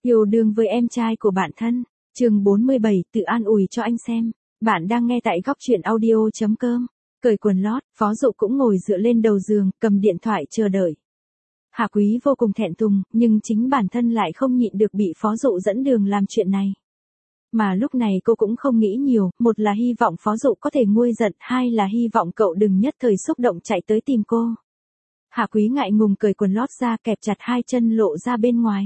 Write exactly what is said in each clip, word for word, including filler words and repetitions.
Yêu đương với em trai của bạn thân. Chương bốn mươi bảy, tự an ủi cho anh xem. Bạn đang nghe tại góc truyện audio chấm com. Cởi quần lót, Phó Dụ cũng ngồi dựa lên đầu giường, cầm điện thoại chờ đợi. Hà Quý vô cùng thẹn thùng, nhưng chính bản thân lại không nhịn được bị Phó Dụ dẫn đường làm chuyện này. Mà lúc này cô cũng không nghĩ nhiều, một là hy vọng Phó Dụ có thể nguôi giận, hai là hy vọng cậu đừng nhất thời xúc động chạy tới tìm cô. Hà Quý ngại ngùng cởi quần lót ra, kẹp chặt hai chân lộ ra bên ngoài.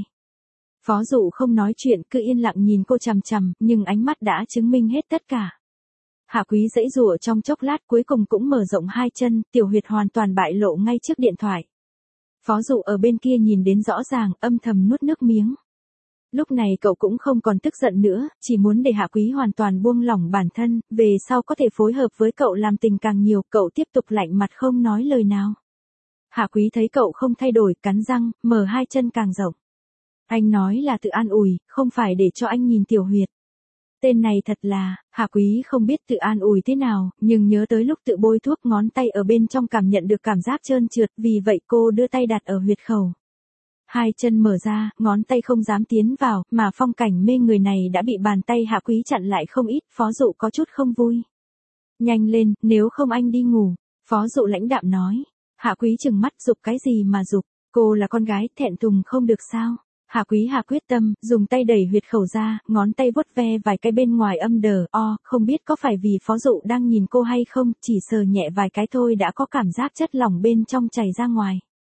Phó Dụ không nói chuyện, cứ yên lặng nhìn cô chằm chằm, nhưng ánh mắt đã chứng minh hết tất cả. Hà Quý giãy giụa trong chốc lát, cuối cùng cũng mở rộng hai chân, tiểu huyệt hoàn toàn bại lộ ngay trước điện thoại. Phó Dụ ở bên kia nhìn đến rõ ràng, âm thầm nuốt nước miếng. Lúc này cậu cũng không còn tức giận nữa, chỉ muốn để Hà Quý hoàn toàn buông lỏng bản thân, về sau có thể phối hợp với cậu làm tình càng nhiều, cậu tiếp tục lạnh mặt không nói lời nào. Hà Quý thấy cậu không thay đổi, cắn răng, mở hai chân càng rộng. Anh nói là tự an ủi, không phải để cho anh nhìn tiểu huyệt. Tên này thật là, Hà Quý không biết tự an ủi thế nào, nhưng nhớ tới lúc tự bôi thuốc, ngón tay ở bên trong cảm nhận được cảm giác trơn trượt, vì vậy cô đưa tay đặt ở huyệt khẩu. Hai chân mở ra, ngón tay không dám tiến vào, mà phong cảnh mê người này đã bị bàn tay Hà Quý chặn lại không ít, Phó Dụ có chút không vui. Nhanh lên, nếu không anh đi ngủ, Phó Dụ lãnh đạm nói. Hà Quý trừng mắt, giục cái gì mà giục, cô là con gái, thẹn thùng không được sao. Hà Quý Hà quyết tâm, dùng tay đẩy huyệt khẩu ra, ngón tay vuốt ve vài cái bên ngoài âm đờ, o, không biết có phải vì Phó Dụ đang nhìn cô hay không, chỉ sờ nhẹ vài cái thôi đã có cảm giác chất lỏng bên trong chảy ra ngoài.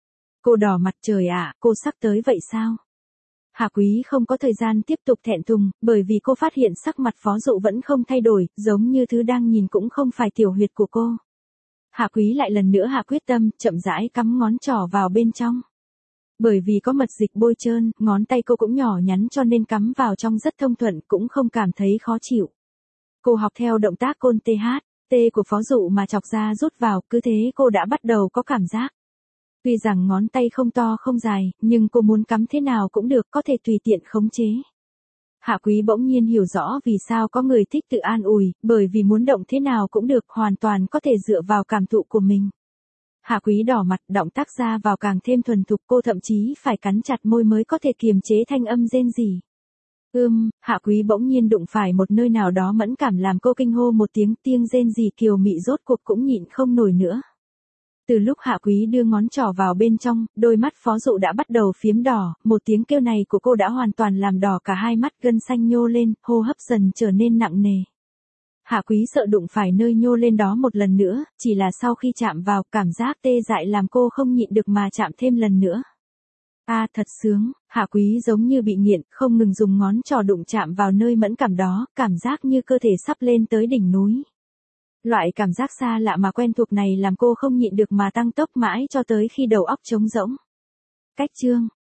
Cô đỏ mặt, trời ạ, cô sắc tới vậy sao? Hà Quý không có thời gian tiếp tục thẹn thùng, bởi vì cô phát hiện sắc mặt Phó Dụ vẫn không thay đổi, giống như thứ đang nhìn cũng không phải tiểu huyệt của cô. Hà Quý lại lần nữa hạ quyết tâm, chậm rãi cắm ngón trỏ vào bên trong. Bởi vì có mật dịch bôi trơn, ngón tay cô cũng nhỏ nhắn cho nên cắm vào trong rất thông thuận, cũng không cảm thấy khó chịu. Cô học theo động tác côn tê hát, tê của Phó Dụ mà chọc ra rút vào, cứ thế cô đã bắt đầu có cảm giác. Tuy rằng ngón tay không to không dài, nhưng cô muốn cắm thế nào cũng được, có thể tùy tiện khống chế. Hà Quý bỗng nhiên hiểu rõ vì sao có người thích tự an ủi, bởi vì muốn động thế nào cũng được, hoàn toàn có thể dựa vào cảm thụ của mình. Hà Quý đỏ mặt, động tác ra vào càng thêm thuần thục, cô thậm chí phải cắn chặt môi mới có thể kiềm chế thanh âm rên rỉ. Ưm, Hà Quý bỗng nhiên đụng phải một nơi nào đó mẫn cảm làm cô kinh hô một tiếng, tiếng rên rỉ kiều mị rốt cuộc cũng nhịn không nổi nữa. Từ lúc Hà Quý đưa ngón trỏ vào bên trong, đôi mắt Phó Dụ đã bắt đầu phiếm đỏ, một tiếng kêu này của cô đã hoàn toàn làm đỏ cả hai mắt, gân xanh nhô lên, hô hấp dần trở nên nặng nề. Hà Quý sợ đụng phải nơi nhô lên đó một lần nữa, chỉ là sau khi chạm vào, cảm giác tê dại làm cô không nhịn được mà chạm thêm lần nữa. A à, thật sướng, Hà Quý giống như bị nghiện, không ngừng dùng ngón trỏ đụng chạm vào nơi mẫn cảm đó, cảm giác như cơ thể sắp lên tới đỉnh núi. Loại cảm giác xa lạ mà quen thuộc này làm cô không nhịn được mà tăng tốc mãi cho tới khi đầu óc trống rỗng. Cách chương,